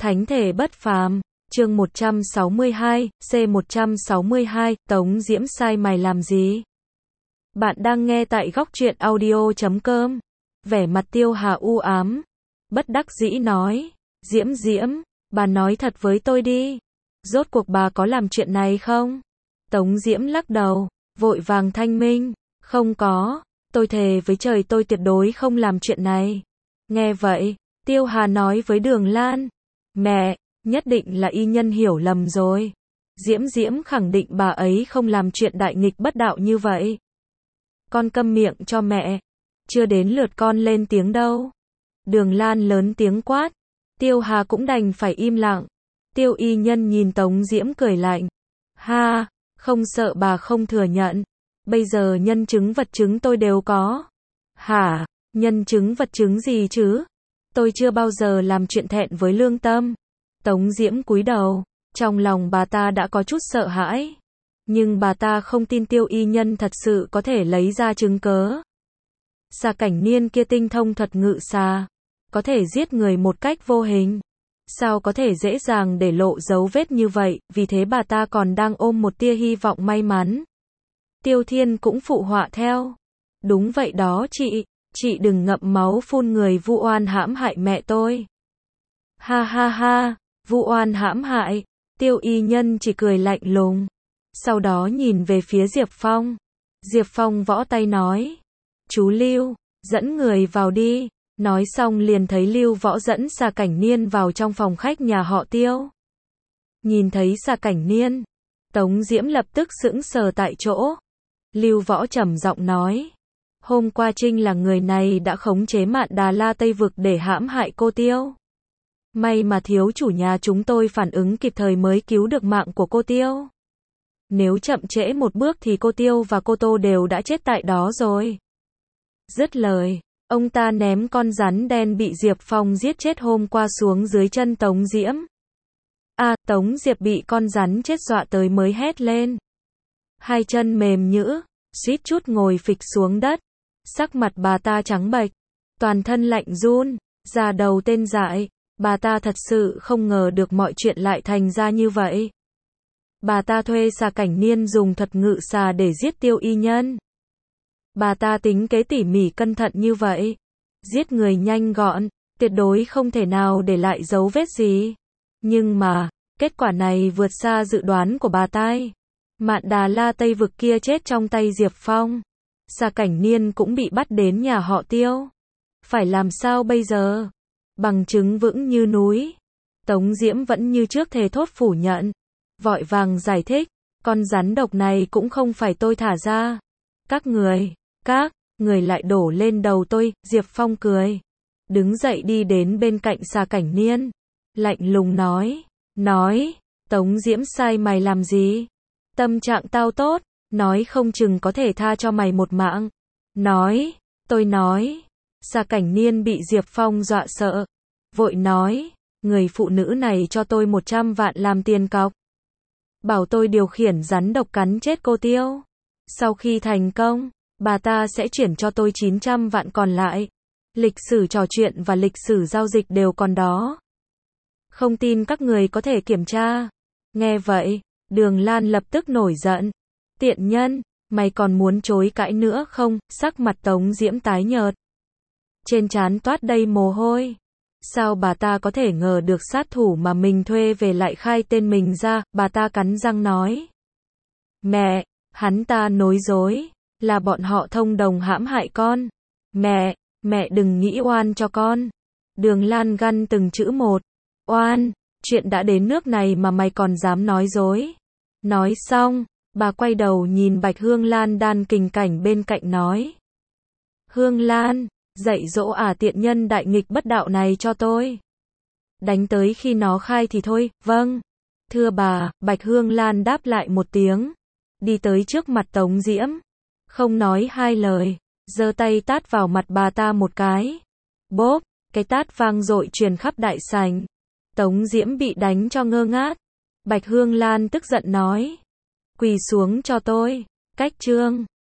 Thánh thể bất phàm, chương 162, C162, Tống Diễm sai mày làm gì? Bạn đang nghe tại góc truyện audio.com. Vẻ mặt Tiêu Hà u ám, bất đắc dĩ nói, Diễm, bà nói thật với tôi đi. Rốt cuộc bà có làm chuyện này không? Tống Diễm lắc đầu, vội vàng thanh minh, không có, tôi thề với trời tôi tuyệt đối không làm chuyện này. Nghe vậy, Tiêu Hà nói với Đường Lan, mẹ, nhất định là y nhân hiểu lầm rồi. Diễm khẳng định bà ấy không làm chuyện đại nghịch bất đạo như vậy. Con câm miệng cho mẹ, chưa đến lượt con lên tiếng đâu. Đường Lan lớn tiếng quát, Tiêu Hà cũng đành phải im lặng. Tiêu y nhân nhìn Tống Diễm cười lạnh, ha, không sợ bà không thừa nhận. Bây giờ nhân chứng vật chứng tôi đều có. Hả, nhân chứng vật chứng gì chứ? Tôi chưa bao giờ làm chuyện thẹn với lương tâm. Tống Diễm cúi đầu, trong lòng bà ta đã có chút sợ hãi. Nhưng bà ta không tin Tiêu y nhân thật sự có thể lấy ra chứng cớ. Xà Cảnh Niên kia tinh thông thuật ngự xà, có thể giết người một cách vô hình. Sao có thể dễ dàng để lộ dấu vết như vậy, vì thế bà ta còn đang ôm một tia hy vọng may mắn. Tiêu Thiên cũng phụ họa theo. Đúng vậy đó chị đừng ngậm máu phun người vu oan hãm hại mẹ tôi. Ha, vu oan hãm hại, Tiêu y nhân chỉ cười lạnh lùng. Sau đó nhìn về phía Diệp Phong. Diệp Phong võ tay nói, chú Lưu, dẫn người vào đi. Nói xong liền thấy Lưu Võ dẫn Xà Cảnh Niên vào trong phòng khách nhà họ Tiêu. Nhìn thấy Xà Cảnh Niên, Tống Diễm lập tức sững sờ tại chỗ. Lưu Võ trầm giọng nói, hôm qua Trinh là người này đã khống chế Mạn Đà La Tây Vực để hãm hại cô Tiêu. May mà thiếu chủ nhà chúng tôi phản ứng kịp thời mới cứu được mạng của cô Tiêu. Nếu chậm trễ một bước thì cô Tiêu và cô Tô đều đã chết tại đó rồi. Dứt lời, ông ta ném con rắn đen bị Diệp Phong giết chết hôm qua xuống dưới chân Tống Diễm. Tống Diệp bị con rắn chết dọa tới mới hét lên. Hai chân mềm nhũn, suýt chút ngồi phịch xuống đất. Sắc mặt bà ta trắng bệch, toàn thân lạnh run, da đầu tê dại. Bà ta thật sự không ngờ được mọi chuyện lại thành ra như vậy. Bà ta thuê Xà Cảnh Niên dùng thuật ngự xà để giết Tiêu y nhân. Bà ta tính kế tỉ mỉ cẩn thận như vậy. Giết người nhanh gọn, tuyệt đối không thể nào để lại dấu vết gì. Nhưng mà, kết quả này vượt xa dự đoán của bà ta. Mạn Đà La Tây Vực kia chết trong tay Diệp Phong. Xà Cảnh Niên cũng bị bắt đến nhà họ Tiêu. Phải làm sao bây giờ? Bằng chứng vững như núi. Tống Diễm vẫn như trước thề thốt phủ nhận. Vội vàng giải thích, con rắn độc này cũng không phải tôi thả ra. Các người lại đổ lên đầu tôi. Diệp Phong cười, đứng dậy đi đến bên cạnh Xà Cảnh Niên, lạnh lùng nói, Tống Diễm sai mày làm gì? Tâm trạng tao tốt, nói không chừng có thể tha cho mày một mạng. Tôi nói. Xà Cảnh Niên bị Diệp Phong dọa sợ, vội nói, người phụ nữ này cho tôi 100 vạn làm tiền cọc. Bảo tôi điều khiển rắn độc cắn chết cô Tiêu. Sau khi thành công, bà ta sẽ chuyển cho tôi 900 vạn còn lại. Lịch sử trò chuyện và lịch sử giao dịch đều còn đó. Không tin các người có thể kiểm tra. Nghe vậy, Đường Lan lập tức nổi giận. Tiện nhân, mày còn muốn chối cãi nữa không? Sắc mặt Tống Diễm tái nhợt, trên trán toát đầy mồ hôi. Sao bà ta có thể ngờ được sát thủ mà mình thuê về lại khai tên mình ra? Bà ta cắn răng nói, mẹ, hắn ta nói dối, là bọn họ thông đồng hãm hại con. Mẹ đừng nghĩ oan cho con. Đường Lan gằn từng chữ một, oan, chuyện đã đến nước này mà mày còn dám nói dối. Nói xong, bà quay đầu nhìn Bạch Hương Lan đang kình cảnh bên cạnh nói, Hương Lan, dạy dỗ tiện nhân đại nghịch bất đạo này cho tôi. Đánh tới khi nó khai thì thôi. Vâng, thưa bà. Bạch Hương Lan đáp lại một tiếng, đi tới trước mặt Tống Diễm, không nói hai lời, giơ tay tát vào mặt bà ta một cái. Bốp, cái tát vang dội truyền khắp đại sảnh. Tống Diễm bị đánh cho ngơ ngác. Bạch Hương Lan tức giận nói, quỳ xuống cho tôi. Cách trương.